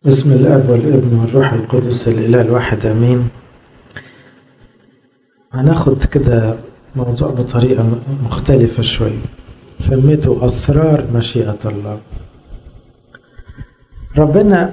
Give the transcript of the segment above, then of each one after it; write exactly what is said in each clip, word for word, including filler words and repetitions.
بسم الاب والابن والروح القدس الاله الواحد امين. هناخد كده موضوع بطريقه مختلفه شويه، سميته اسرار مشيئه الله. ربنا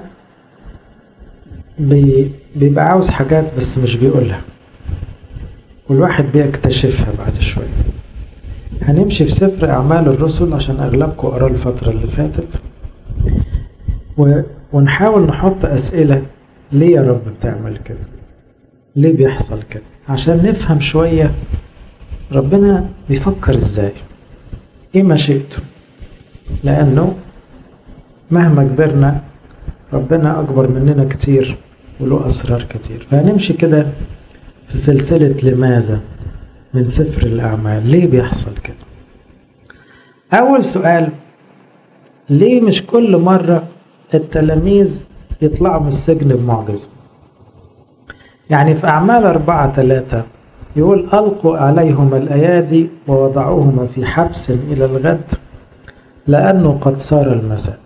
بي بيبقى عاوز حاجات بس مش بيقولها، والواحد بيكتشفها بعد شويه. هنمشي في سفر اعمال الرسل عشان اغلبكم قرا الفتره اللي فاتت، و ونحاول نحط أسئلة: ليه يا رب بتعمل كده؟ ليه بيحصل كده؟ عشان نفهم شوية ربنا بيفكر ازاي، ايه مشيئته. لأنه مهما كبرنا ربنا أكبر مننا كتير وله أسرار كتير. فهنمشي كده في سلسلة لماذا من سفر الأعمال. ليه بيحصل كده؟ أول سؤال: ليه مش كل مرة التلاميذ يطلعوا من السجن بمعجزة؟ يعني في أعمال أربعة ثلاثة يقول: ألقوا عليهما الأيادي ووضعوهما في حبس إلى الغد لأنه قد صار المساء،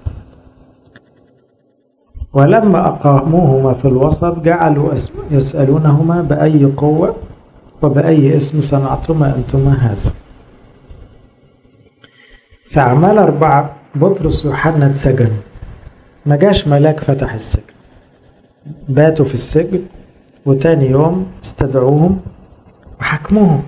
ولما أقاموهما في الوسط جعلوا يسألونهما بأي قوة وبأي اسم صنعتما أنتما هذا. في أعمال أربعة بطرس ويوحنا اتسجنوا، ما جاش ملاك فتح السجن، باتوا في السجن وتاني يوم استدعوهم وحكموهم.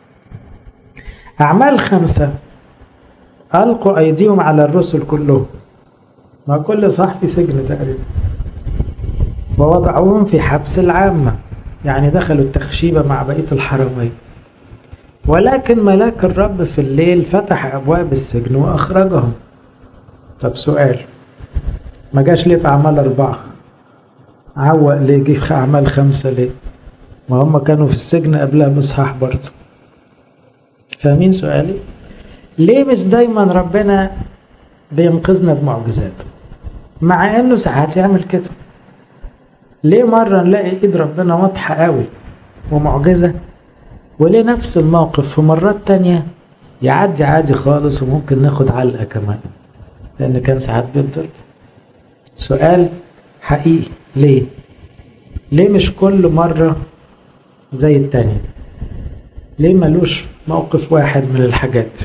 أعمال خمسة ألقوا أيديهم على الرسل كلهم، ما كل صح في سجن تقريبا، ووضعوهم في حبس العامة، يعني دخلوا التخشيبة مع بقية الحرمين. ولكن ملاك الرب في الليل فتح أبواب السجن وأخرجهم. طب سؤال: ما جاش ليه في أعمال أربعة؟ عوق ليه جه في أعمال خمسة ليه؟ ما هم كانوا في السجن قبلها بصحاح برضه. فاهمين سؤالي؟ ليه مش دايما ربنا بينقذنا بمعجزات مع انه ساعات يعمل كده؟ ليه مرة نلاقي ايد ربنا واضحة قوي ومعجزة، وليه نفس الموقف في مرات تانية يعدي عادي خالص وممكن ناخد علقة كمان لان كان ساعات بيضرب؟ سؤال حقيقي. ليه؟ ليه مش كل مرة زي التانية؟ ليه ملوش موقف واحد من الحاجات؟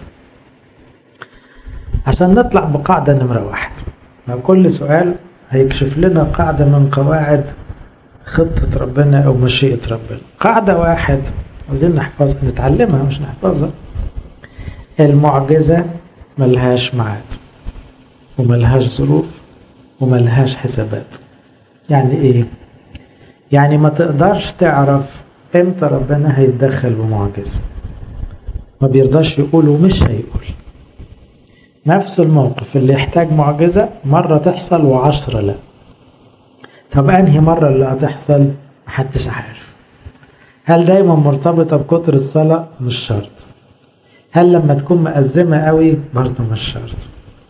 عشان نطلع بقاعدة نمرة واحد، ما كل سؤال هيكشف لنا قاعدة من قواعد خطة ربنا أو مشيئة ربنا. قاعدة واحد عاوزين نحفظها، نتعلمها مش نحفظها: المعجزة ملهاش ميعاد وملهاش ظروف وملهاش حسابات. يعني ايه؟ يعني ما تقدرش تعرف امتى ربنا هيتدخل بمعجزة، ما بيرضاش يقول ومش هيقول. نفس الموقف اللي يحتاج معجزة مرة تحصل وعشرة لا. طب انهي مرة اللي هتحصل؟ محدش عارف. هل دايما مرتبطة بكتر الصلاة؟ مش شرط. هل لما تكون مأزمة قوي؟ برضه مش شرط.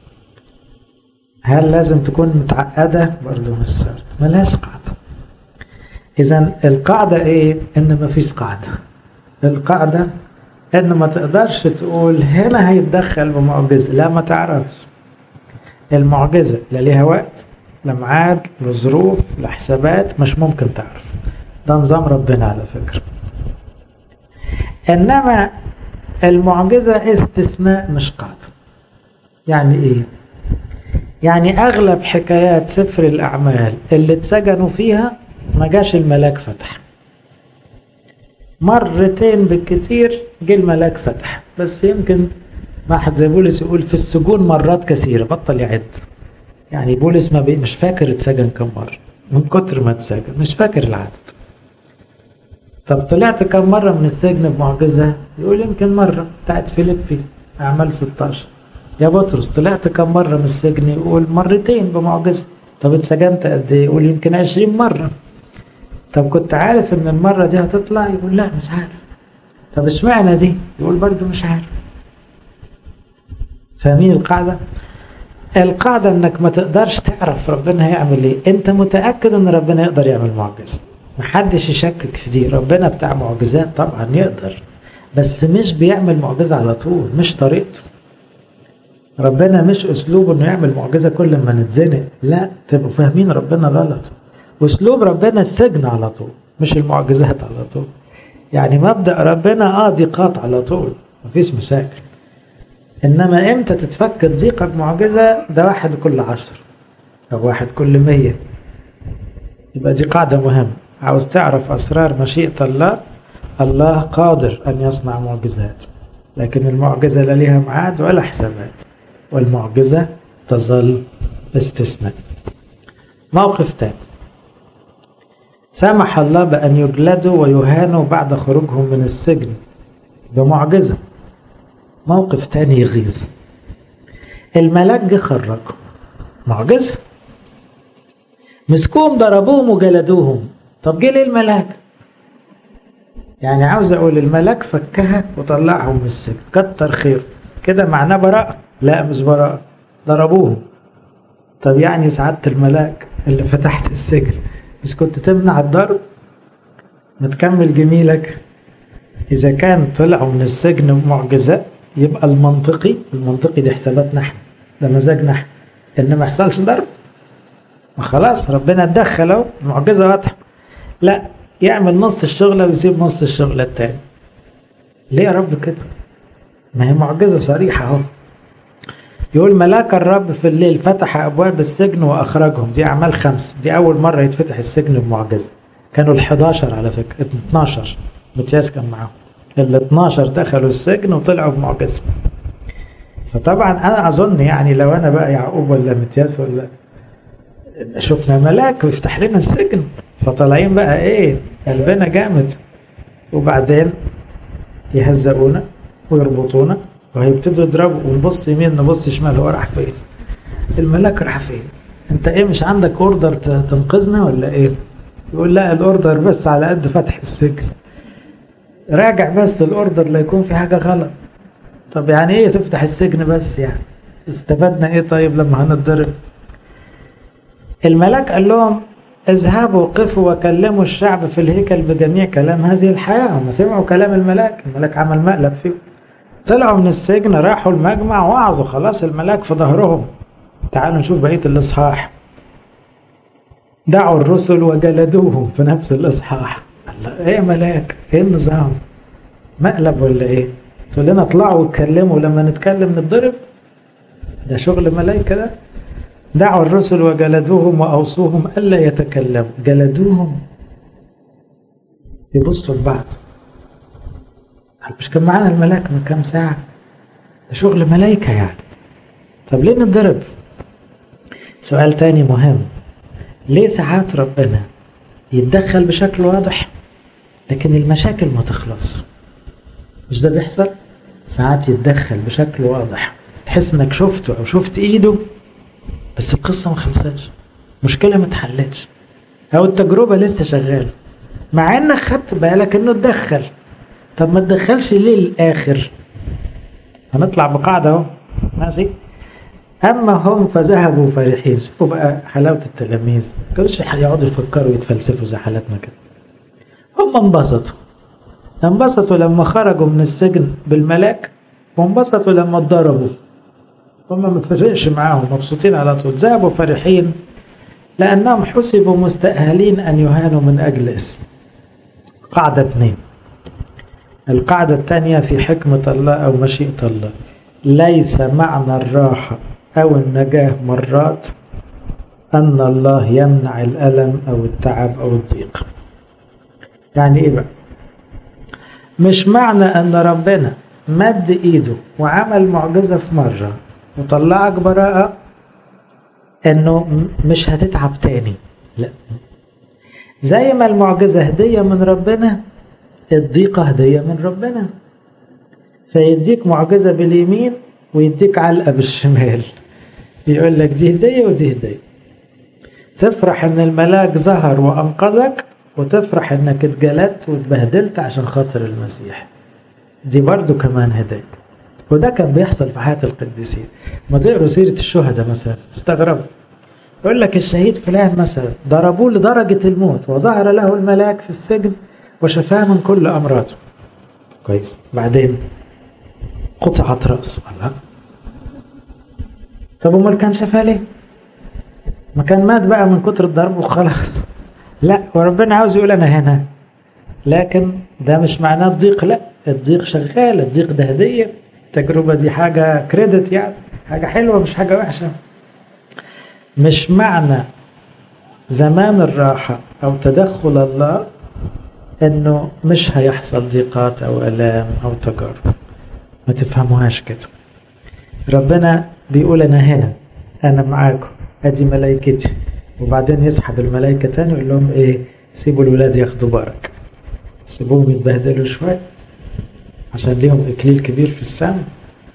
هل لازم تكون متعقدة؟ برضو مش شرط. ملهاش قاعدة. إذن القاعدة إيه؟ إن مفيش قاعدة. القاعدة إن ما تقدرش تقول هنا هيتدخل بمعجزة، لا ما تعرفش. المعجزة لا ليها وقت لا ميعاد لا ظروف لا حسابات، مش ممكن تعرف. ده نظام ربنا على فكرة. إنما المعجزة استثناء مش قاعدة. يعني إيه؟ يعني أغلب حكايات سفر الأعمال اللي اتسجنوا فيها ما جاش الملاك فتح. مرتين بالكتير جه الملاك فتح، بس يمكن واحد زي بولس يقول في السجون مرات كثيرة، بطل يعد. يعني بولس ما بي مش فاكر اتسجن كم مرة من كتر ما اتسجن، مش فاكر العدد. طب طلعت كم مرة من السجن بمعجزة؟ يقول يمكن مرة، بتاعت فيليبي أعمال ستاشر. يا بطرس طلعت كم مرة من السجن؟ يقول مرتين بمعجزة. طب اتسجنت قد ايه؟ يقول يمكن عشرين مرة. طب كنت عارف ان المرة دي هتطلع؟ يقول لا مش عارف. طب اشمعنى دي؟ يقول برضو مش عارف. فاهمين القاعدة؟ القاعدة انك ما تقدرش تعرف ربنا هيعمل ايه. انت متأكد ان ربنا يقدر يعمل معجزة، محدش يشكك في دي. ربنا بتاع معجزات طبعا يقدر، بس مش بيعمل معجزة على طول، مش طريقته. ربنا مش أسلوبه إنه يعمل معجزة كل ما نتزنق، لا، تبقوا فاهمين ربنا غلط. وأسلوب ربنا السجن على طول، مش المعجزات على طول. يعني مبدأ ربنا آه ضيقات على طول، مفيش مشاكل. إنما إمتى تتفك الضيقة بمعجزة؟ ده واحد كل عشر أو واحد كل مية. يبقى دي قاعدة مهمة. عاوز تعرف أسرار مشيئة الله، الله قادر أن يصنع معجزات، لكن المعجزة لا لها ميعاد ولا حسابات، والمعجزة تظل استثناء. موقف تاني، سمح الله بأن يجلدوا ويهانوا بعد خروجهم من السجن بمعجزة. موقف تاني يغيظ، الملاك جه خرجهم، معجزة. مسكوهم ضربوهم وجلدوهم، طب جه ليه الملاك؟ يعني عاوز اقول الملاك فكها وطلعهم من السجن، كتر خير كده، معناه براءة؟ لا مش براءة، ضربوهم. طب يعني سعادة الملاك اللي فتحت السجن، مش كنت تمنع الضرب؟ ما تكمل جميلك. إذا كان طلعوا من السجن بمعجزة يبقى المنطقي، المنطقي دي حساباتنا احنا، ده مزاجنا احنا، إن ما يحصلش ضرب. ما خلاص ربنا اتدخل اهو، المعجزة واضحة. لا، يعمل نص الشغلة ويسيب نص الشغلة التاني. ليه يا رب كده؟ ما هي معجزة صريحة اهو. يقول ملاك الرب في الليل فتح أبواب السجن وأخرجهم. دي أعمال خمس، دي أول مرة يتفتح السجن بمعجزة. كانوا الحداشر على فكرة، اتناشر متياس كان معاهم، ال اتناشر دخلوا السجن وطلعوا بمعجزة. فطبعا أنا أظن يعني لو أنا بقى يعقوب ولا متياس ولا شفنا ملاك ويفتح لنا السجن، فطالعين بقى إيه، قلبنا جامد، وبعدين يهزقونا ويربطونا وهيبتدوا يضربوا، ونبص يمين نبص شمال، هو راح فين؟ الملاك راح فين؟ انت ايه مش عندك اوردر تنقذنا ولا ايه؟ يقول لا، الاوردر بس على قد فتح السجن، راجع بس الاوردر لا يكون في حاجة غلط. طب يعني ايه تفتح السجن بس؟ يعني استفدنا ايه طيب لما هنتضرب؟ الملاك قال لهم اذهبوا وقفوا وكلموا الشعب في الهيكل بجميع كلام هذه الحياة. هم سمعوا كلام الملاك، الملاك عمل مقلب فيهم، طلعوا من السجن راحوا المجمع وعظوا، خلاص الملاك في ظهرهم. تعالوا نشوف بقية الإصحاح. دعوا الرسل وجلدوهم في نفس الإصحاح. الله، ايه ملاك؟ ايه النظام؟ مقلب ولا ايه؟ تقول لنا اطلعوا واتكلموا لما نتكلم نتضرب؟ ده شغل ملايكة ده. دعوا الرسل وجلدوهم وأوصوهم ألا يتكلموا. جلدوهم، يبصوا لبعض، مش كان معانا الملاك من كام ساعة؟ ده شغل ملايكة يعني. طب ليه نتضرب؟ سؤال تاني مهم، ليه ساعات ربنا يتدخل بشكل واضح لكن المشاكل ما تخلص؟ مش ده بيحصل؟ ساعات يتدخل بشكل واضح تحس انك شفته او شفت ايده، بس القصة ما خلصتش، مشكلة ما اتحلتش، او التجربة لسه شغالة مع انك خدت بالك انه اتدخل. طب ما تدخلش ليه للآخر؟ هنطلع بقاعدة اهو، ماشي. أما هم فذهبوا فرحين. شوفوا بقى حلاوة التلاميذ، ما كانوش هيقعدوا يفكروا يتفلسفوا زي حالتنا كده. هم انبسطوا، انبسطوا لما خرجوا من السجن بالملاك، وانبسطوا لما اتضربوا. هم ما فرقش معاهم، مبسوطين على طول. ذهبوا فرحين لأنهم حسبوا مستأهلين أن يهانوا من أجل اسم. قاعدة اثنين. القاعدة الثانية في حكمة الله أو مشيئة الله، ليس معنى الراحة أو النجاة مرات أن الله يمنع الألم أو التعب أو الضيق. يعني إيه بقى؟ مش معنى أن ربنا مد إيده وعمل معجزة في مرة وطلعك براءة أنه مش هتتعب تاني، لا. زي ما المعجزة هدية من ربنا، الضيقة هدية من ربنا. فيديك معجزة باليمين ويديك علقة بالشمال، يقول لك دي هدية ودي هدية. تفرح ان الملاك ظهر وانقذك، وتفرح انك اتجلدت واتبهدلت عشان خاطر المسيح، دي برضو كمان هدية. وده كان بيحصل في حياة القديسين. ما تقروا سيرة الشهداء مثلا تستغربوا، يقول لك الشهيد فلان مثلا ضربوه لدرجة الموت وظهر له الملاك في السجن وشفاه من كل أمراضه. كويس، بعدين قطعت رأسه. الله، طب امال كان شافها ليه؟ ما كان مات بقى من كتر الضرب وخلاص. لا، وربنا عاوز يقول انا هنا، لكن ده مش معناه الضيق. لا، الضيق شغال، الضيق ده هدية، التجربة دي حاجة كريدت، يعني حاجة حلوة مش حاجة وحشة. مش معنى زمان الراحة أو تدخل الله إنه مش هيحصل ضيقات أو آلام أو تجارب، ما تفهموهاش كده. ربنا بيقول أنا هنا، أنا معاكم، أدي ملايكتي، وبعدين يسحب الملايكة تاني ويقول لهم إيه؟ سيبوا الولاد ياخدوا بركة، سيبوهم يتبهدلوا شوية عشان ليهم إكليل كبير في السماء.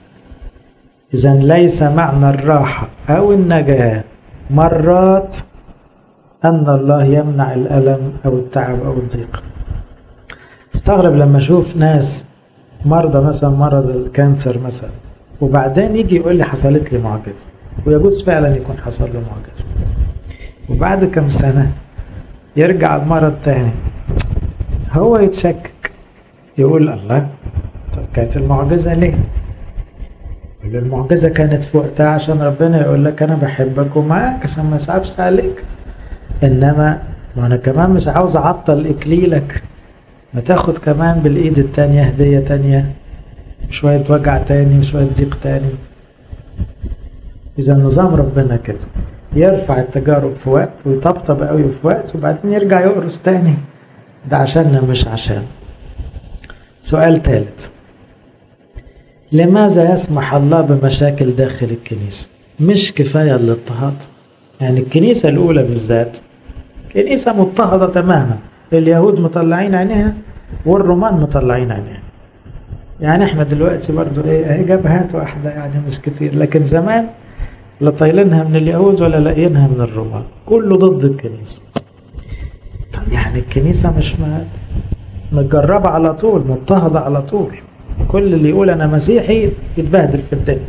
إذا ليس معنى الراحة أو النجاة مرات أن الله يمنع الألم أو التعب أو الضيق. استغرب لما أشوف ناس مرضى مثلا مرض الكانسر مثلا، وبعدين يجي يقول لي حصلت لي معجزة، ويجوز فعلا يكون حصل له معجزة، وبعد كم سنة يرجع المرض تاني، هو يتشكك يقول الله، طب كانت المعجزة ليه؟ يقول المعجزة كانت في وقتها عشان ربنا يقول لك أنا بحبك ومعاك عشان ما يصعبش عليك. إنما ما أنا كمان مش عاوز أعطل إكليلك، ما تاخد كمان بالإيد التانية هدية تانية، شوية وجع تاني وشوية ضيق تاني. إذا نظام ربنا كده، يرفع التجارب في وقت ويطبطب قوي في وقت، وبعدين يرجع يقرص تاني، ده عشاننا مش عشان. سؤال ثالث، لماذا يسمح الله بمشاكل داخل الكنيسة؟ مش كفاية الاضطهاد؟ يعني الكنيسة الأولى بالذات كنيسة مضطهدة تماما، اليهود مطلعين عينيها والرومان مطلعين عينيها. يعني احنا دلوقتي برضو ايه اهي جبهات واحدة، يعني مش كتير، لكن زمان لا طايلينها من اليهود ولا لاقيينها من الرومان، كله ضد الكنيسة. طب يعني الكنيسة مش متجربة على طول، مضطهدة على طول، كل اللي يقول أنا مسيحي يتبهدل في الدنيا.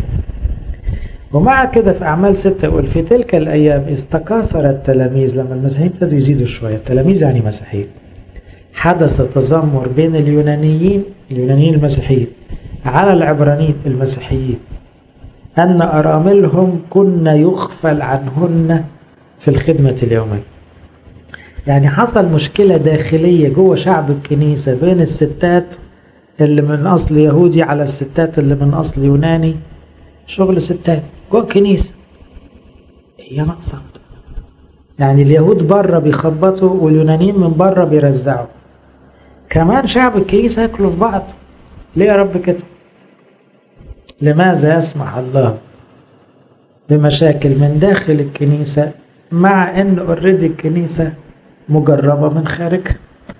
ومع كده في أعمال ستة يقول في تلك الأيام استكاثر التلاميذ، لما المسيحيين ابتدوا يزيدوا شوية، التلاميذ يعني مسيحيين، حدث تذمر بين اليونانيين اليونانيين المسيحيين على العبرانيين المسيحيين أن أراملهم كنا يغفل عنهن في الخدمة اليومية. يعني حصل مشكلة داخلية جوه شعب الكنيسة بين الستات اللي من أصل يهودي على الستات اللي من أصل يوناني، شغل ستات جوه الكنيسة هي ناقصة. يعني اليهود بره بيخبطوا واليونانيين من بره بيرزعوا، كمان شعب الكنيسة ياكلوا في بعض. ليه يا رب كده؟ لماذا يسمح الله بمشاكل من داخل الكنيسة مع ان اوريدي الكنيسة مجربة من خارجها؟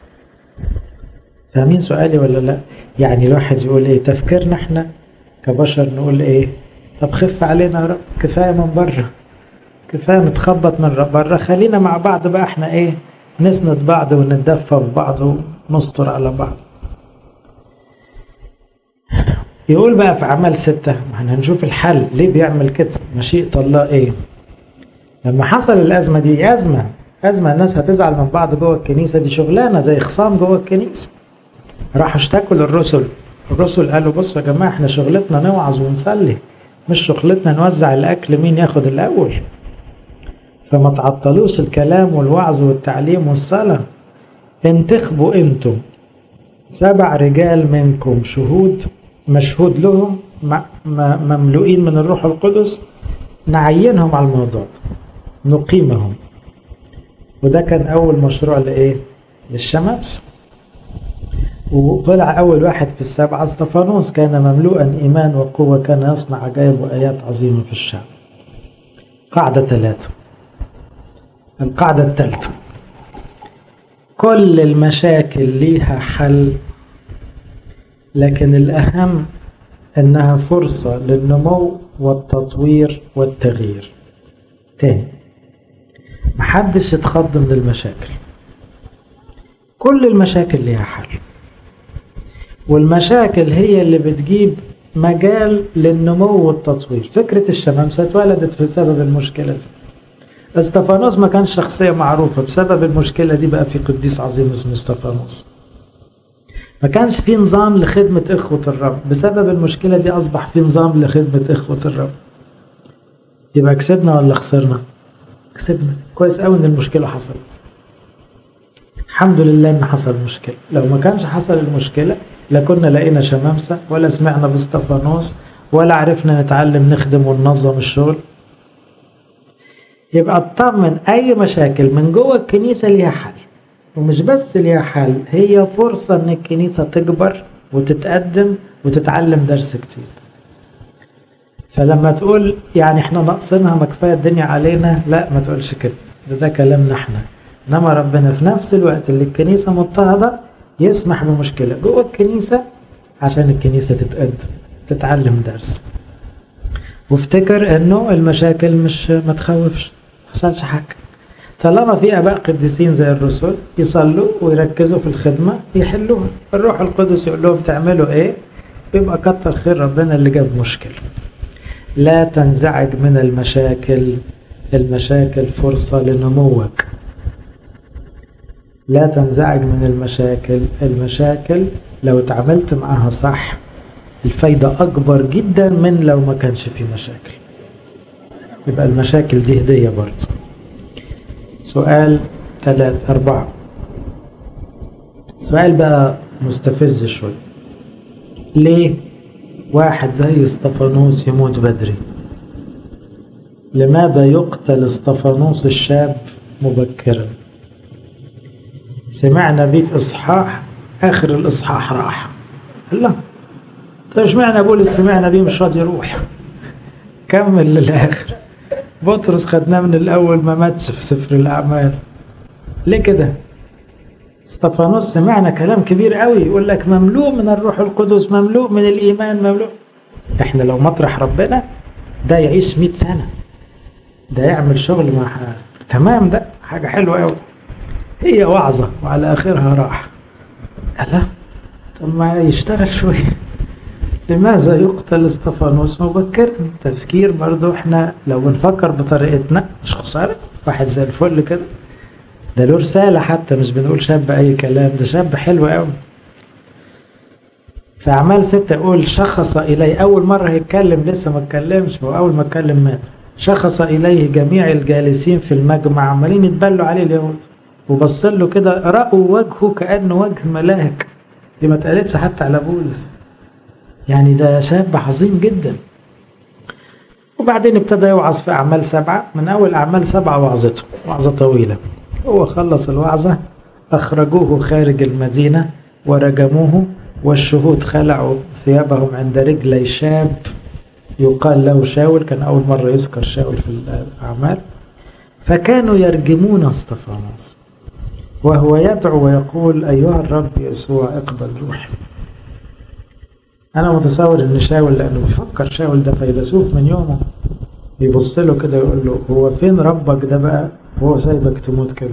فاهمين سؤالي ولا لا؟ يعني الواحد يقول ايه تفكيرنا احنا كبشر، نقول ايه طب خف علينا يا رب، كفاية من بره، كفاية نتخبط من بره، خلينا مع بعض بقى احنا ايه نسند بعض ونتدفى في بعض ونستر على بعض. يقول بقى في أعمال ستة، احنا هنشوف الحل ليه بيعمل كده، مشيئة الله ايه. لما حصل الأزمة دي، أزمة أزمة الناس هتزعل من بعض جوه الكنيسة، دي شغلانة زي خصام جوه الكنيسة. راحوا اشتكوا للرسل، الرسل قالوا بصوا يا جماعة احنا شغلتنا نوعظ ونصلي، مش شغلتنا نوزع الأكل مين ياخد الأول. فما تعطلوش الكلام والوعظ والتعليم والصلاة. انتخبوا انتم سبع رجال منكم شهود مشهود لهم مملوئين من الروح القدس، نعينهم على الموضوع ده، نقيمهم. وده كان أول مشروع لإيه؟ للشمامسة. وطلع أول واحد في السبعة استفانوس، كان مملوءا إيمان وقوة، كان يصنع عجائب وآيات عظيمة في الشعب. قاعدة ثلاثة. القاعدة الثالثة، كل المشاكل ليها حل، لكن الأهم أنها فرصة للنمو والتطوير والتغيير. تاني، محدش يتخض من المشاكل، كل المشاكل ليها حل، والمشاكل هي اللي بتجيب مجال للنمو والتطوير. فكرة الشمامسة اتولدت بسبب المشكلة دي. استفانوس ما كان شخصية معروفة، بسبب المشكلة دي بقى في قديس عظيم اسمه استفانوس. ما كانش في نظام لخدمة إخوة الرب، بسبب المشكلة دي أصبح في نظام لخدمة إخوة الرب. يبقى كسبنا ولا خسرنا؟ كسبنا. كويس قوي ان المشكلة حصلت، الحمد لله ان حصل مشكلة. لو ما كانش حصل المشكلة لا كنا لقينا شمامسة ولا سمعنا باستفانوس ولا عرفنا نتعلم نخدم وننظم الشغل. يبقى اطمن اي مشاكل من جوه الكنيسة ليها حل، ومش بس ليها حل، هي فرصة ان الكنيسة تكبر وتتقدم وتتعلم درس كتير. فلما تقول يعني احنا ناقصينها ما كفاية الدنيا علينا، لا ما تقولش كده، ده ده كلامنا احنا. انما ربنا في نفس الوقت اللي الكنيسة مضطهدة يسمح بمشكلة جوه الكنيسة عشان الكنيسة تتقدم تتعلم درس. وافتكر انه المشاكل مش ما تخوفش، حصلش حاجة. طالما في اباء قديسين زي الرسل يصلوا ويركزوا في الخدمة يحلوها، الروح القدس يقول لهم تعملوا ايه، بيبقى كتر خير ربنا اللي جاب مشكلة. لا تنزعج من المشاكل، المشاكل فرصة لنموك. لا تنزعج من المشاكل، المشاكل لو اتعاملت معها صح الفايدة أكبر جدا من لو ما كانش في مشاكل. يبقى المشاكل دي هدية برضه. سؤال ثلاث أربعة، سؤال بقى مستفز شوي. ليه واحد زي استفانوس يموت بدري؟ لماذا يقتل استفانوس الشاب مبكرا؟ سمعنا بيه في إصحاح، آخر الإصحاح راح. لا طيب اشمعنى بولس سمعنا بيه مش راضي يروح؟ كمل للآخر. بطرس خدناه من الأول ما ماتش في سفر الأعمال. ليه كده؟ استفانوس سمعنا كلام كبير قوي، يقول لك مملوء من الروح القدس، مملوء من الإيمان، مملوء. احنا لو مطرح ربنا ده يعيش مئة سنة، ده يعمل شغل مع تمام، ده حاجة حلوة قوي. هي وعظة وعلى آخرها راح. ألا طب ما يشتغل شوية. لماذا يقتل استفانوس مبكرا؟ تفكير برضو. احنا لو بنفكر بطريقتنا مش خسارة، واحد زي الفل كده، ده له رسالة، حتى مش بنقول شاب أي كلام، ده شاب حلو قوي. في أعمال ستة يقول شخص إليه، أول مرة يتكلم لسه ما اتكلمش، هو أول ما اتكلم مات. شخص إليه جميع الجالسين في المجمع، عمالين يتبلوا عليه اليهود، وبصل له كده رأوا وجهه كأنه وجه ملاك. دي ما اتقالتش حتى على بولس، يعني ده شاب عظيم جدا. وبعدين ابتدى يوعظ في أعمال سبعة، من أول أعمال سبعة وعظته وعظة طويلة. هو خلص الوعظة أخرجوه خارج المدينة ورجموه، والشهود خلعوا ثيابهم عند رجلي شاب يقال له شاول. كان أول مرة يذكر شاول في الأعمال. فكانوا يرجمون استفانوس وهو يدعو ويقول أيها الرب يسوع اقبل روحي. أنا متصور إن شاول، لأنه بيفكر شاول ده فيلسوف من يومه، بيبص له كده يقول له هو فين ربك ده بقى، هو سايبك تموت كده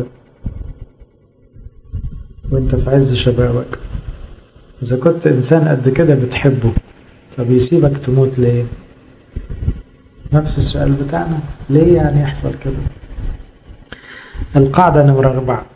وانت في عز شبابك؟ إذا كنت إنسان قد كده بتحبه، طب يسيبك تموت ليه؟ نفس السؤال بتاعنا، ليه يعني يحصل كده؟ القاعدة نمرة أربعة،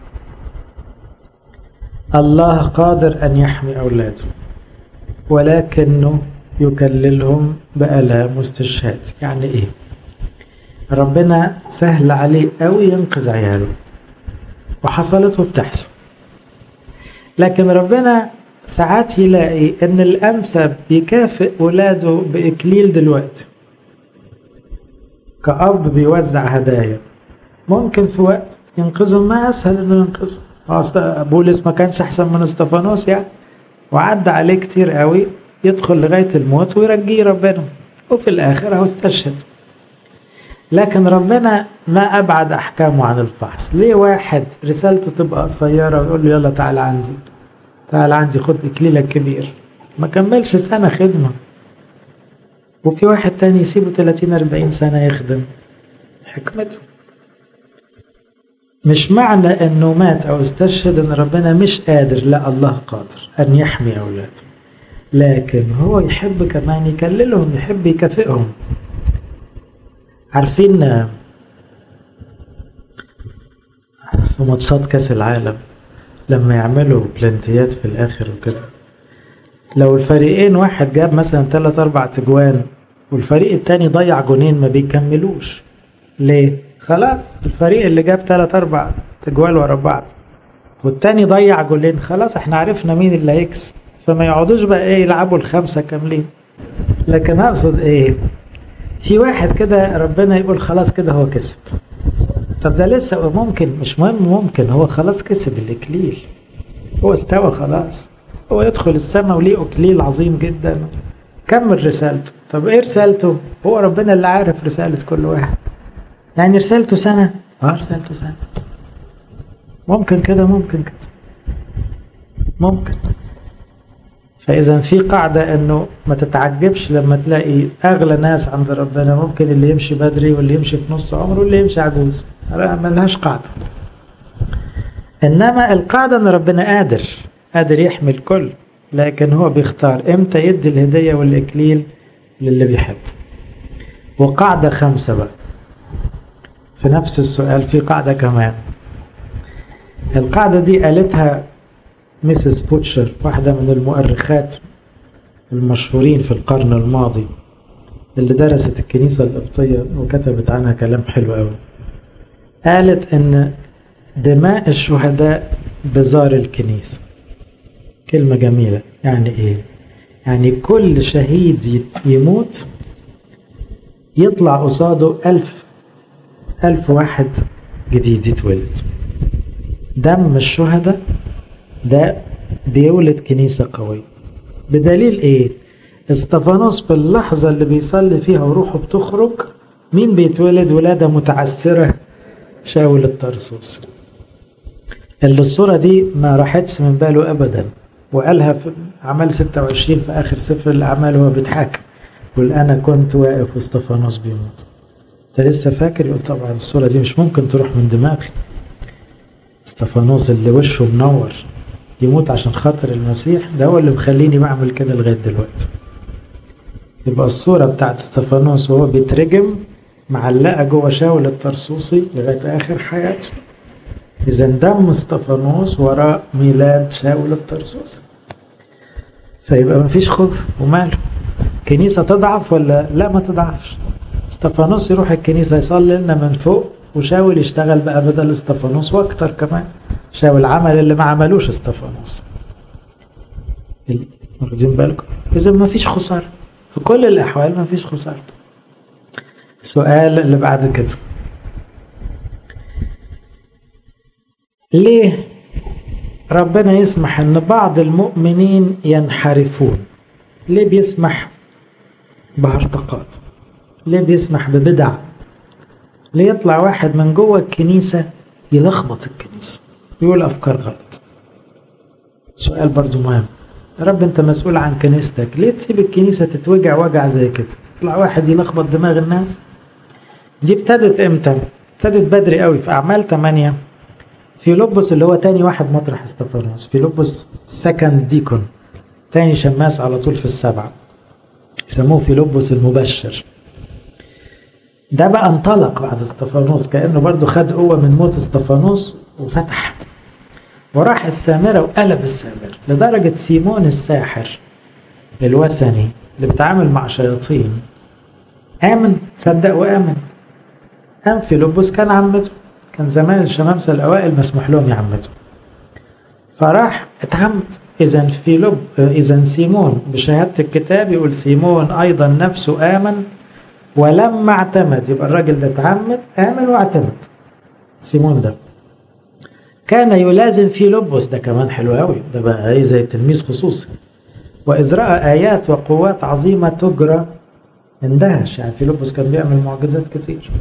الله قادر أن يحمي أولاده، ولكنه يكللهم بآلام واستشهاد. يعني إيه؟ ربنا سهل عليه قوي ينقذ عياله، وحصلت وبتحصل. لكن ربنا ساعات يلاقي ان الانسب يكافئ ولاده باكليل دلوقتي. كأب بيوزع هدايا، ممكن في وقت ينقذهم، ما اسهل انه ينقذهم. بولس ما كانش احسن من استفانوس يعني، وعدى عليه كتير قوي يدخل لغاية الموت ويرجيه ربنا، وفي الاخر هو استشهد. لكن ربنا ما أبعد أحكامه عن الفحص. ليه واحد رسالته تبقى قصيرة ويقول له يلا تعال عندي، تعال عندي خد إكليلك كبير، ما كملش سنة خدمة، وفي واحد تاني يسيبه ثلاثين أربعين سنة يخدم؟ حكمته. مش معنى أنه مات أو استشهد أن ربنا مش قادر، لا، الله قادر أن يحمي أولاده، لكن هو يحب كمان يكللهم، يحب يكافئهم. عارفين في ماتشات كاس العالم لما يعملوا بلانتيات في الاخر وكده، لو الفريقين واحد جاب مثلا ثلاث اربع تجوان والفريق التاني ضيع جونين ما بيكملوش. ليه؟ خلاص الفريق اللي جاب ثلاث اربع تجوال ورا بعض والتاني ضيع جولين، خلاص احنا عرفنا مين اللي هيكسب، فما يقعدوش بقى ايه يلعبوا الخمسة كاملين. لكن اقصد ايه، في واحد كده ربنا يقول خلاص كده هو كسب. طب ده لسه ممكن، مش مهم، ممكن هو خلاص كسب الإكليل، هو استوى خلاص، هو يدخل السماء وليه إكليل عظيم جدا، كمل رسالته. طب ايه رسالته؟ هو ربنا اللي عارف رسالة كل واحد. يعني رسالته سنة، اه رسالته سنة، ممكن كده ممكن كده ممكن. فإذا في قاعدة أنه ما تتعجبش لما تلاقي أغلى ناس عند ربنا ممكن اللي يمشي بدري واللي يمشي في نص عمره واللي يمشي عجوز، ملهاش قاعدة. إنما القاعدة أن ربنا قادر قادر يحمل كل، لكن هو بيختار إمتى يدي الهدية والإكليل للي بيحب. وقاعدة خمسة بقى في نفس السؤال، في قاعدة كمان. القاعدة دي قالتها ميسيس بوتشر، واحدة من المؤرخات المشهورين في القرن الماضي اللي درست الكنيسة القبطية وكتبت عنها كلام حلو قوي. قالت ان دماء الشهداء بزار الكنيسة. كلمة جميلة. يعني ايه؟ يعني كل شهيد يموت يطلع قصاده ألف ألف واحد جديد يتولد. دم الشهداء ده بيولد كنيسة قوية. بدليل ايه؟ استفانوس في اللحظة اللي بيصلي فيها وروحه بتخرج، مين بيتولد ولادة متعسرة؟ شاول الطرسوس، اللي الصورة دي ما راحتش من باله أبدا، وقالها في أعمال ستة وعشرين في آخر سفر الأعمال وهو بيضحك، يقول أنا كنت واقف واستفانوس بيموت. أنت لسه فاكر؟ يقول طبعا الصورة دي مش ممكن تروح من دماغي. استفانوس اللي وشه منور يموت عشان خاطر المسيح، ده هو اللي مخليني بعمل كده لغاية دلوقتي. يبقى الصورة بتاعت استفانوس وهو بيترجم معلقة جوه شاول الطرسوسي لغاية آخر حياته. إذا دم استفانوس وراء ميلاد شاول الطرسوسي. فيبقى مفيش خوف وماله. كنيسة تضعف ولا لا؟ ما تضعفش. استفانوس يروح الكنيسة يصلي لنا من فوق، وشاول يشتغل بقى بدل استفانوس واكتر كمان. شاول عمل اللي ما عملوش استفانوس. واخدين بالكم؟ إذا ما فيش خسارة في كل الأحوال، ما فيش خسارة. السؤال اللي بعد كده، ليه ربنا يسمح ان بعض المؤمنين ينحرفون؟ ليه بيسمح بهرطقات؟ ليه بيسمح ببدع؟ ليه يطلع واحد من جوه الكنيسة يلخبط الكنيسة، يقول أفكار غلط؟ سؤال برضو مهم. يا رب أنت مسؤول عن كنيستك، ليه تسيب الكنيسة تتوجع وجع زي كده؟ يطلع واحد يلخبط دماغ الناس. دي ابتدت امتى؟ ابتدت بدري قوي في أعمال ثمانية. فيلبس اللي هو تاني واحد مطرح استفانوس، فيلبس سكند ديكون، تاني شماس على طول في السبعة، يسموه فيلبس المبشر. ده بقى انطلق بعد استفانوس، كأنه برضو خد قوة من موت استفانوس وفتح، وراح السامرة وقلب السامرة، لدرجة سيمون الساحر الوثني اللي بتعامل مع شياطين آمن، صدق وآمن. قام فيلبس كان عمته، كان زمان الشمامسة الأوائل مسموح لهم يعمتوا، فراح اتعمد. إذن فيلب إذن سيمون بشهادة الكتاب يقول سيمون أيضا نفسه آمن ولما اعتمد. يبقى الراجل ده اتعمد، آمن واعتمد. سيمون ده كان يلازم فيلبس، ده كمان حلو قوي، ده بقى ايه زي تلميذ خصوصي. وإذ رأى آيات وقوات عظيمة تجرى اندهش. يعني فيلبس كان بيعمل معجزات كثير.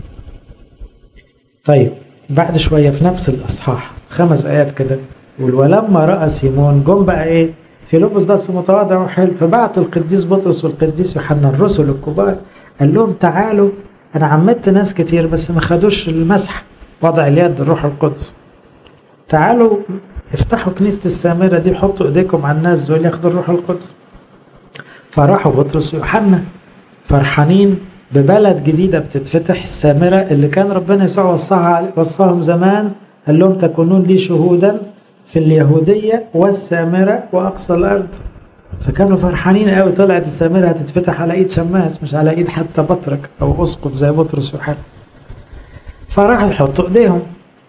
طيب بعد شوية في نفس الأصحاح خمس آيات كده يقول ولما رأى سيمون، جم بقى ايه، فيلبس ده متواضع وحلو، فبعت القديس بطرس والقديس يوحنا الرسل الكبار، قال لهم تعالوا أنا عمدت ناس كتير بس ما خدوش المسح وضع اليد الروح القدس، تعالوا افتحوا كنيسة السامرة دي، حطوا ايديكم على الناس دول ياخدوا الروح القدس. فراحوا بطرس ويوحنا فرحانين ببلد جديدة بتتفتح، السامرة اللي كان ربنا يسوع وصاها وصاهم زمان، قال لهم تكونون لي شهودا في اليهودية والسامرة وأقصى الأرض. فكانوا فرحانين قوي، طلعت السامرة هتتفتح على ايد شماس مش على ايد حتى بطرك او اسقف زي بطرس وحنا. فراحوا يحطوا ايديهم.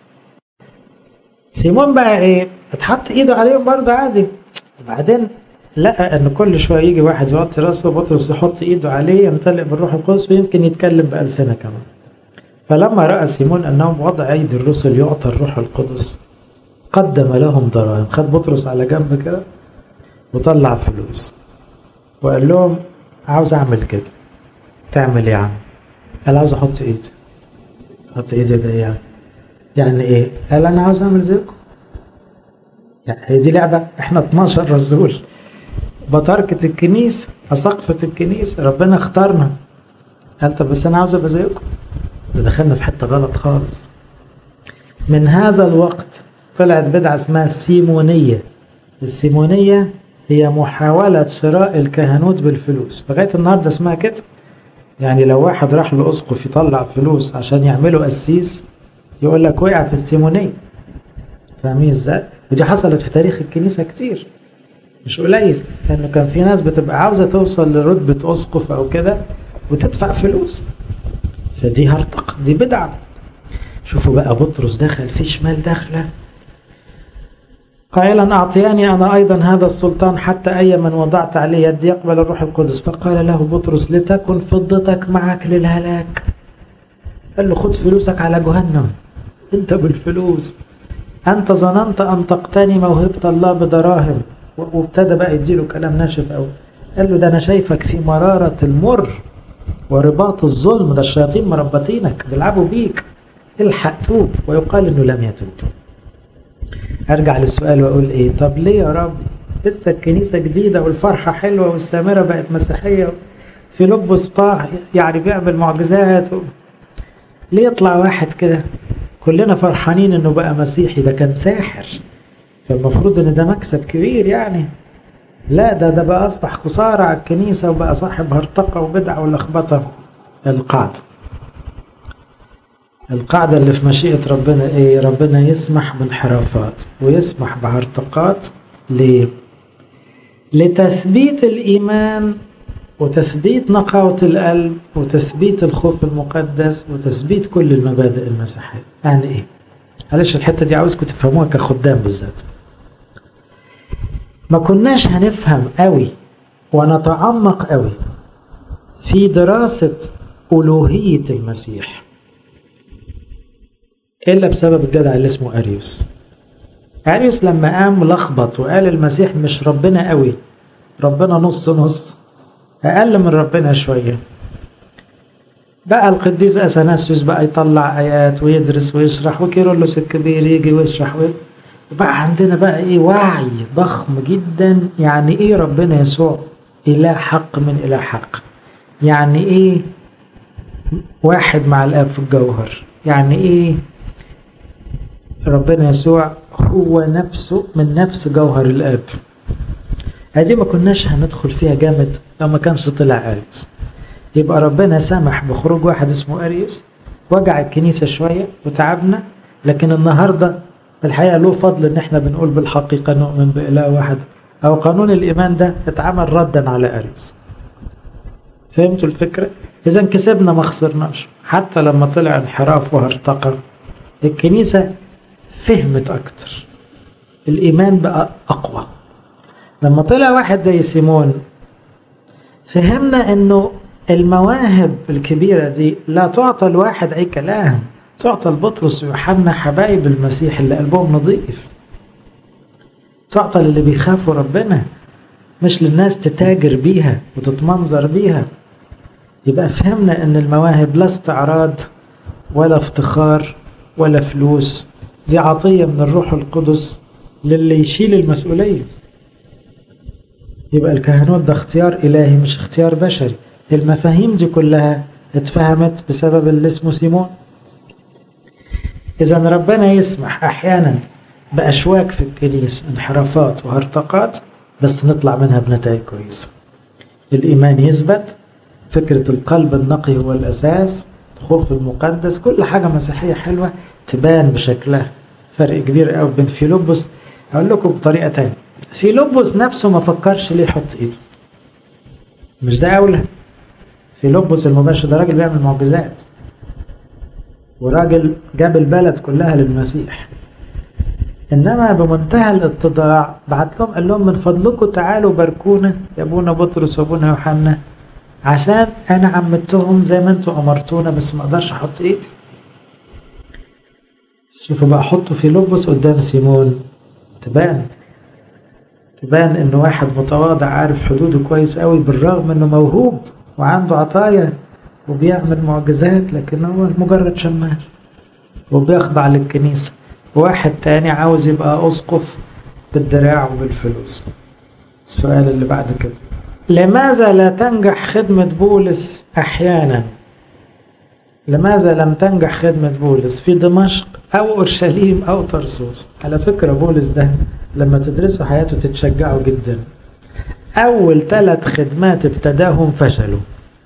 سيمون بقى ايه، اتحط ايده عليهم برضه عادي، وبعدين لقى ان كل شويه يجي واحد يوطي راسه، بطرس يحط ايده عليه يمتلئ بالروح القدس ويمكن يتكلم بألسنة كمان. فلما رأى سيمون انهم بوضع ايدي الرسل يعطى الروح القدس قدم لهم دراهم. خد بطرس على جنب كده وطلع فلوس وقال لهم عاوز اعمل كده. تعمل ايه يا عم؟ قال عاوز احط ايدي. احط ايدي ده يعني يعني ايه؟ قال انا عاوز اعمل زيكم. يعني هي دي لعبه؟ احنا اتناشر رسول، بطركه الكنيسه، اسقفه الكنيسه، ربنا اختارنا. قال طب بس انا عاوز ابقى زيكم. ده دخلنا في حته غلط خالص. من هذا الوقت طلعت بدعه اسمها السيمونيه. السيمونيه هي محاولة شراء الكهنوت بالفلوس، لغاية النهاردة اسمها كده. يعني لو واحد راح لأسقف يطلع فلوس عشان يعملوا قسيس يقول لك وقع في السيمونية. فاهمين ازاي؟ ودي حصلت في تاريخ الكنيسة كتير مش قليل، لأنه كان في ناس بتبقى عاوزة توصل لرتبة أسقف أو كده وتدفع فلوس، فدي هرطق، دي بدعة. شوفوا بقى بطرس دخل في شمال داخله قائلا أعطياني أنا أيضا هذا السلطان حتى أي من وضعت عليه يد يقبل الروح القدس. فقال له بطرس لتكن فضتك معك للهلاك. قال له خد فلوسك على جهنم، أنت بالفلوس، أنت ظننت أن تقتني موهبة الله بدراهم. وابتدى بقى يديله كلام ناشف أوي. قال له ده أنا شايفك في مرارة المر ورباط الظلم، ده الشياطين مربطينك بيلعبوا بيك، الحق توب. ويقال إنه لم يتوب. ارجع للسؤال واقول ايه؟ طب ليه يا رب؟ لسه الكنيسه جديده والفرحه حلوه والسامره بقت مسيحيه، في لبس طاع يعني بيعمل معجزات و... ليه يطلع واحد كده كلنا فرحانين انه بقى مسيحي؟ ده كان ساحر، فالمفروض ان ده مكسب كبير يعني. لا، ده ده بقى اصبح خساره على الكنيسه وبقى صاحب هرطقه وبدعه ولخبطه. القاعده القاعدة اللي في مشيئة ربنا ايه؟ ربنا يسمح بانحرافات ويسمح بهرطقات. ليه؟ لتثبيت الإيمان وتثبيت نقاوة القلب وتثبيت الخوف المقدس وتثبيت كل المبادئ المسيحية. يعني ايه؟ معلش الحتة دي عاوزكم تفهموها كخدام بالذات. ما كناش هنفهم قوي ونتعمق قوي في دراسة ألوهية المسيح إلا بسبب الجدع اللي اسمه أريوس. أريوس لما قام لخبط وقال المسيح مش ربنا قوي، ربنا نص نص، أقل من ربنا شوية. بقى القديس أثناسيوس بقى يطلع آيات ويدرس ويشرح، وكيرلس الكبير يجي ويشرح، وبقى عندنا بقى إيه وعي ضخم جدا. يعني إيه ربنا يسوع إله حق من إله حق؟ يعني إيه واحد مع الآب في الجوهر؟ يعني إيه ربنا يسوع هو نفسه من نفس جوهر الآب؟ هذه ما كناش هندخل فيها جامد لو ما كانش طلع أريوس. يبقى ربنا سمح بخروج واحد اسمه أريوس، وجع الكنيسة شوية وتعبنا، لكن النهاردة الحقيقة له فضل ان احنا بنقول بالحقيقة نؤمن بإله واحد، او قانون الإيمان ده اتعمل ردا على أريوس. فهمتوا الفكرة؟ إذا كسبنا ما خسرناش. حتى لما طلع انحراف وهرطقة الكنيسة فهمت أكتر، الإيمان بقى أقوى. لما طلع واحد زي سيمون فهمنا أنه المواهب الكبيرة دي لا تعطى الواحد أي كلام، تعطى لبطرس ويوحنا حبايب المسيح اللي قلبهم نظيف، تعطى للي بيخافوا ربنا، مش للناس تتاجر بيها وتتمنظر بيها. يبقى فهمنا أن المواهب لا استعراض ولا افتخار ولا فلوس، دي عطية من الروح القدس للي يشيل المسؤولية. يبقى الكهنوت ده اختيار إلهي مش اختيار بشري. المفاهيم دي كلها اتفهمت بسبب اللي اسمه سيمون. إذا ربنا يسمح أحيانا بأشواك في الكنيسة، انحرافات وهرطقات، بس نطلع منها بنتائج كويسة. الإيمان يثبت، فكرة القلب النقي هو الأساس، الخوف المقدس، كل حاجة مسيحية حلوة تبان بشكلها. فرق كبير قوي بين فيلبس. أقول لكم بطريقة تانية، فيلبس نفسه ما فكرش ليه يحط ايده، مش ده اولى؟ فيلبس المباشر ده راجل بيعمل معجزات، وراجل جاب البلد كلها للمسيح، انما بمنتهى الاتضاع بعت لهم قال لهم من فضلكم تعالوا باركونا يا ابونا بطرس وابونا يوحنا، عشان انا عمدتهم زي ما انتم امرتونا، بس ما اقدرش احط ايدي. شوفوا بقى، حطوا فيلبس قدام سيمون، تبان تبان انه واحد متواضع عارف حدوده كويس قوي، بالرغم انه موهوب وعنده عطايا وبيعمل معجزات، لكن هو مجرد شماس وبيخضع للكنيسة. واحد تاني عاوز يبقى أسقف بالدراع وبالفلوس. السؤال اللي بعد كده، لماذا لا تنجح خدمة بولس أحيانا؟ لماذا لم تنجح خدمة بولس في دمشق أو أورشليم أو طرسوس؟ على فكرة بولس ده لما تدرسوا حياته تتشجعوا جدا. أول ثلاث خدمات ابتداهم فشلوا.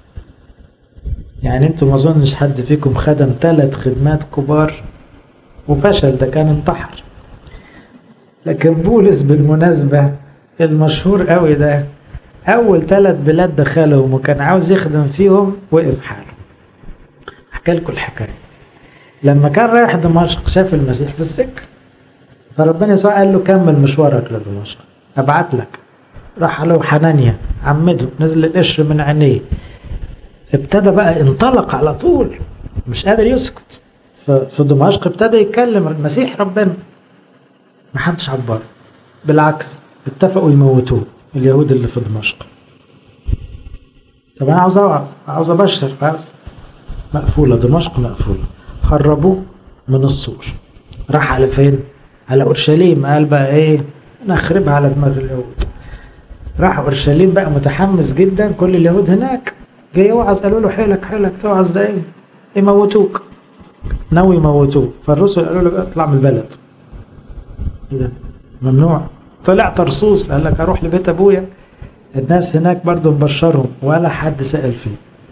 يعني انتوا ما اظنش حد فيكم خدم ثلاث خدمات كبار وفشل، ده كان انتحر. لكن بولس بالمناسبة المشهور قوي ده أول ثلاث بلاد دخلهم وكان عاوز يخدم فيهم وقف حاله. أحكي لكم الحكاية. لما كان رايح دمشق شاف المسيح في السكة، فربنا يسوع قال له كمل مشوارك لدمشق أبعت لك. راح له حنانيا عمده، نزل القشر من عينيه، ابتدى بقى انطلق على طول، مش قادر يسكت. في دمشق ابتدى يتكلم المسيح ربنا، محدش عبره، بالعكس اتفقوا يموتوه اليهود اللي في دمشق. طب انا عاوز اوعظ، عاوز ابشر، عاوز مقفوله دمشق مقفوله. هربوه من السور، راح على فين؟ على اورشليم. قال بقى ايه، انا اخربها على دماغ اليهود. راح اورشليم بقى متحمس جدا، كل اليهود هناك جاي يوعظ، قالوا له حيلك حيلك توعظ ده ايه؟ يموتوك، ناوي يموتوه. فالرسل قالوا له اطلع من البلد. ايه ممنوع. طلع طرسوس، قال لك اروح لبيت ابويا، الناس هناك برضو مبشرهم ولا حد سأل فيه.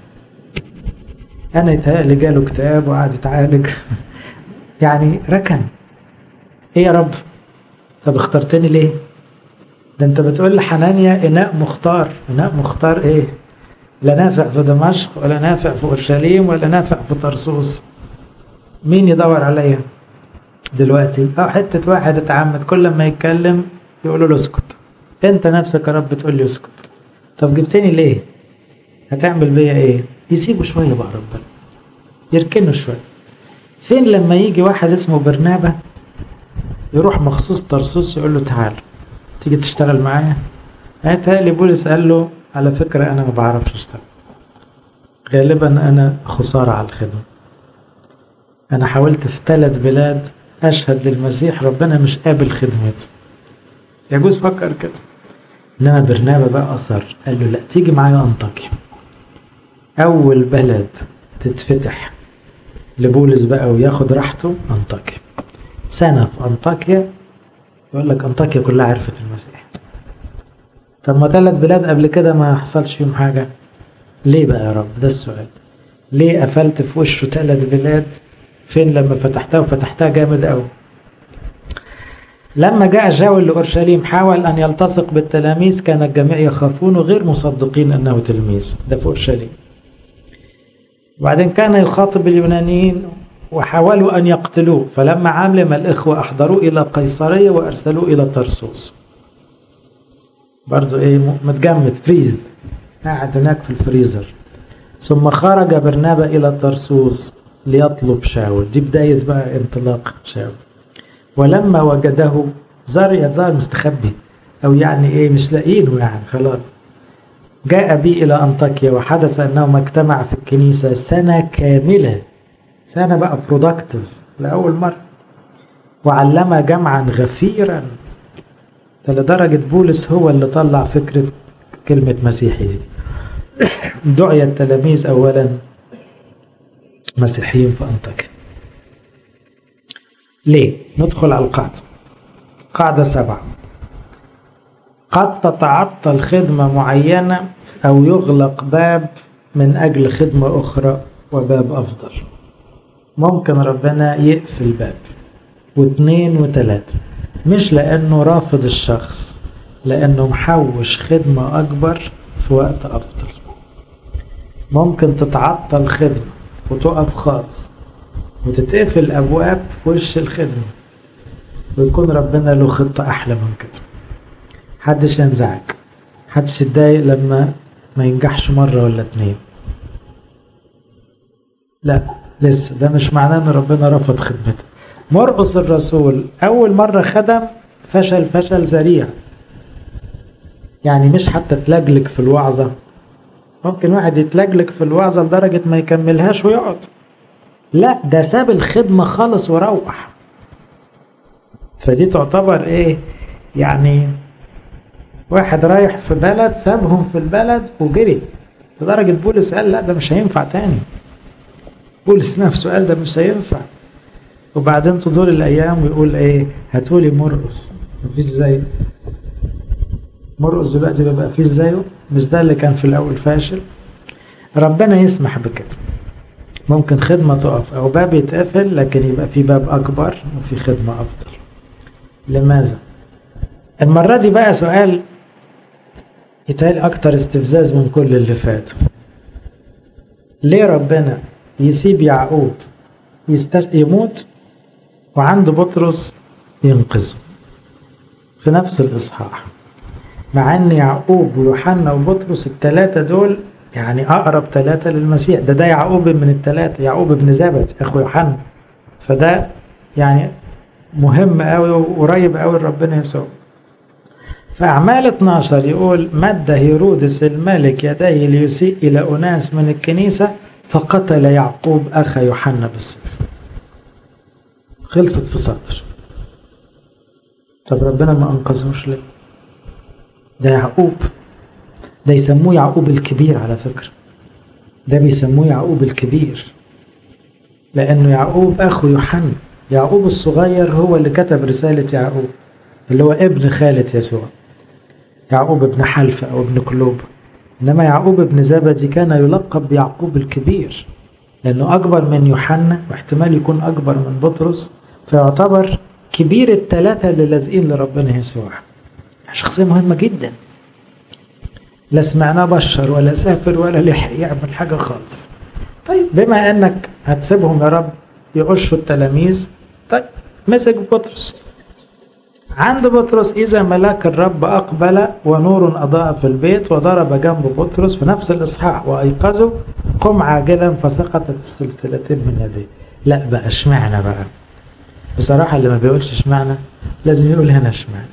انا يتهيألي جاله اكتئاب وقعد يتعالج يعني ركن. ايه يا رب، طب اخترتني ليه؟ ده انت بتقول لحنانيا اناء مختار. اناء مختار ايه؟ لا نافع في دمشق ولا نافع في اورشليم ولا نافع في طرسوس. مين يدور عليا دلوقتي؟ او حتة واحد اتعمد كل ما يتكلم يقولوا له اسكت. انت نفسك يا رب بتقول لي اسكت، طب جبتني ليه؟ هتعمل بيا ايه؟ يسيبوا شوية بقى ربنا، يركنوا شوية. فين لما يجي واحد اسمه برنابا يروح مخصوص طرسوس يقول له تعال تيجي تشتغل معايا؟ هيتهيألي بولس قال له على فكرة انا ما بعرفش اشتغل، غالبا انا خسارة على الخدمة، انا حاولت في ثلاث بلاد اشهد للمسيح ربنا مش قابل خدمتي. يجوز فكر كده. انما برنابا بقى اصر، قال له لا تيجي معايا انطاكيا. اول بلد تتفتح لبولس بقى وياخد راحته انطاكيا. سنة في انطاكيا، يقول لك انطاكيا كلها عرفت المسيح. طب ما ثلاث بلاد قبل كده ما حصلش فيهم حاجة، ليه بقى يا رب؟ ده السؤال. ليه قفلت في وشه ثلاث بلاد؟ فين لما فتحتها؟ وفتحتها جامد قوي. لما جاء جاول لأورشليم حاول أن يلتصق بالتلاميذ، كان الجميع يخافون غير مصدقين أنه تلميذ. ده في أورشليم. وبعدين كان يخاطب اليونانيين وحاولوا أن يقتلوه، فلما علم الإخوة أحضروه إلى قيصرية وأرسلوه إلى طرسوس. برضو إيه، متجمد فريز، قاعد هناك في الفريزر. ثم خرج برنابا إلى طرسوس ليطلب شاول. دي بداية بقى انطلاق شاول. ولما وجده زار يتزار مستخبي، أو يعني إيه مش لاقينه يعني خلاص. جاء بي إلى أنطاكيا، وحدث أنهما اجتمع في الكنيسة سنة كاملة. سنة بقى برودكتيف لأول مرة. وعلم جمعا غفيرا. ده لدرجة بولس هو اللي طلع فكرة كلمة مسيحي دي. دعي التلاميذ أولا مسيحيين في أنطاكيا. ليه؟ ندخل على القاعدة. قاعدة سبعة. قد تتعطل خدمة معينة أو يغلق باب من أجل خدمة أخرى وباب أفضل. ممكن ربنا يقفل باب واثنين وثلاثة، مش لأنه رافض الشخص، لأنه محوش خدمة أكبر في وقت أفضل. ممكن تتعطل خدمة وتقف خالص وتتقفل أبواب في وش الخدمة، ويكون ربنا له خطة أحلى من كده. حدش ينزعج، حدش يتضايق لما ما ينجحش مرة ولا اتنين. لا لسه، ده مش معناه ان ربنا رفض خدمته. مرقس الرسول اول مرة خدم فشل فشل ذريع، يعني مش حتى تلجلك في الوعظة. ممكن واحد يتلجلك في الوعظة لدرجة ما يكملهاش ويقعد، لا ده ساب الخدمة خالص وروح. فدي تعتبر ايه؟ يعني واحد رايح في بلد سابهم في البلد وجري، لدرجة بولس قال لا ده مش هينفع تاني. بولس نفسه قال ده مش هينفع. وبعدين تدور الايام ويقول ايه؟ هاتولي مرقس. مفيش زيه مرقس دلوقتي، بقى فيش زيه. مش ده اللي كان في الاول فاشل؟ ربنا يسمح بكده. ممكن خدمة تقف او باب يتقفل، لكن يبقى في باب اكبر وفي خدمة افضل. لماذا؟ المرة دي بقى سؤال يتهيألي اكتر استفزاز من كل اللي فات. ليه ربنا يسيب يعقوب يستر... يموت وعنده بطرس ينقذه في نفس الإصحاح، مع أن يعقوب ويوحنا وبطرس الثلاثة دول يعني أقرب ثلاثة للمسيح؟ ده ده يعقوب من الثلاثة، يعقوب ابن زبد أخو يوحنا، فده يعني مهم قوي وقريب قوي لربنا يسوع. فأعمال اتناشر يقول مد هيرودس الملك يديه ليسيء إلى أناس من الكنيسة فقتل يعقوب أخا يوحنا بالسيف. خلصت في سطر. طب ربنا ما أنقذوش ليه؟ ده يعقوب، ده يسموه يعقوب الكبير على فكرة، ده بيسموه يعقوب الكبير لأنه يعقوب أخو يوحنا. يعقوب الصغير هو اللي كتب رسالة يعقوب اللي هو ابن خالة يسوع، يعقوب ابن حلفة أو ابن كلوب. إنما يعقوب ابن زبدي كان يلقب بيعقوب الكبير لأنه أكبر من يوحنا واحتمال يكون أكبر من بطرس، فيعتبر كبير الثلاثة اللي لازقين لربنا يسوع. شخصية مهمة جدا، لا سمعناه بشر ولا سافر ولا لحق يعمل حاجة خالص. طيب بما أنك هتسيبهم يا رب يقشوا التلاميذ، طيب مسك بطرس. عند بطرس إذا ملاك الرب أقبل ونور أضاء في البيت وضرب جنب بطرس في نفس الإصحاح وأيقظه قم عاجلا فسقطت السلسلتين من يديه. لا بقى اشمعنى بقى؟ بصراحة اللي ما بيقولش اشمعنى لازم يقول هنا اشمعنى.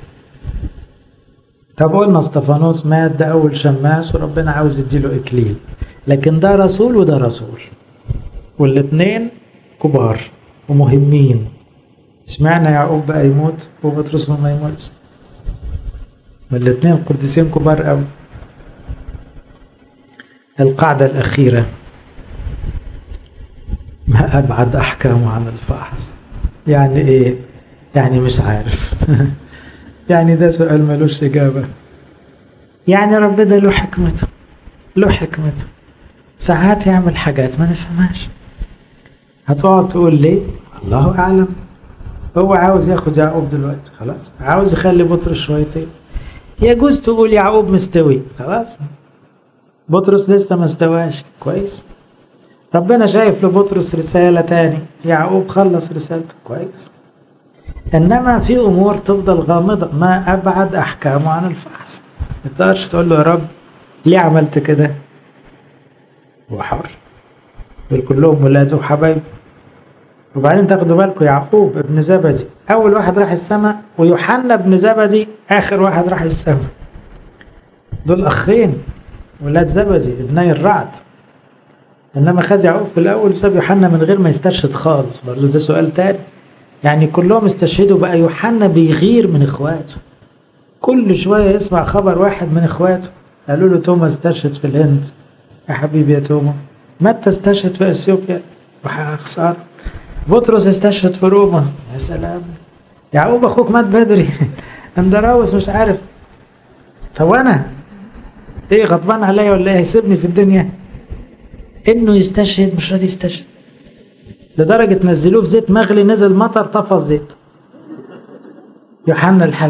طب قلنا استفانوس مات، ده أول شماس وربنا عاوز يديله إكليل، لكن ده رسول وده رسول والاثنين كبار ومهمين. اشمعنى يعقوب بقى يموت وبطرس ما يموتش؟ الاثنين قديسين كبار قوي. القاعدة الأخيرة، ما أبعد أحكامه عن الفحص. يعني إيه؟ يعني مش عارف. يعني ده سؤال ملوش إجابة. يعني ربنا له حكمته، له حكمته. ساعات يعمل حاجات ما نفهمهاش، هتقعد تقول ليه؟ الله أعلم. هو عاوز ياخد يعقوب دلوقتي خلاص، عاوز يخلي بطرس شويتين. يجوز تقول يعقوب مستوي خلاص، بطرس لسه ما استواش كويس. ربنا شايف لبطرس رسالة تاني، يعقوب خلص رسالته كويس. إنما في أمور تفضل غامضة، ما أبعد أحكامه عن الفحص. ما تقدرش تقول له يا رب ليه عملت كده؟ هو حر، دول كلهم ولاده وحبايبه. وبعدين تاخدوا بالكم يعقوب ابن زبدي أول واحد راح السماء، ويوحنا ابن زبدي آخر واحد راح السماء. دول أخين ولاد زبدي ابني الرعد. إنما خد يعقوب في الأول وساب يوحنا من غير ما يسترشد خالص. برضو ده سؤال تاني، يعني كلهم استشهدوا بقى يوحنا بيغير من إخواته، كل شوية يسمع خبر واحد من إخواته. قالوا له توما استشهد في الهند، يا حبيبي يا توما. متى استشهد في أثيوبيا، خسارة. بطرس استشهد في روما، يا سلام. يعقوب أخوك مات بدري. اندراوس مش عارف. طب أنا إيه غضبان عليا ولا إيه؟ هيسيبني في الدنيا؟ إنه يستشهد مش راضي يستشهد، لدرجة نزلوه في زيت مغلي، نزل مطر طفى الزيت. يوحنا الحبيب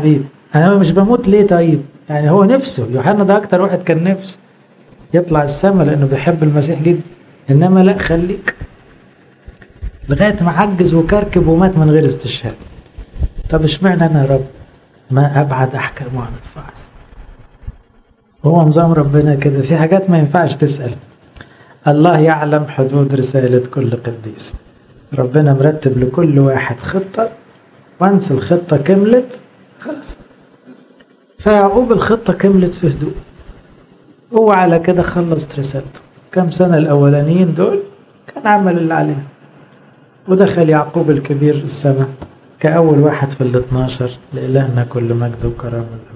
أنا مش بموت ليه طيب؟ يعني هو نفسه، يوحنا ده أكتر واحد كان نفسه يطلع السما لأنه بيحب المسيح جدا، إنما لا خليك لغاية ما عجز وكركب ومات من غير استشهاد. طب اشمعنى أنا يا رب؟ ما أبعد أحكام عن الفحص. هو نظام ربنا كده، في حاجات ما ينفعش تسأل. الله يعلم حدود رسالة كل قديس، ربنا مرتب لكل واحد خطة، وانس الخطة كملت خلاص. فيعقوب الخطة كملت في هدوء، هو على كده خلصت رسالته. كم سنة الأولانيين دول كان عمل اللي عليه، ودخل يعقوب الكبير السماء كأول واحد في الاثناشر. لإلهنا كل مجد وكرامة.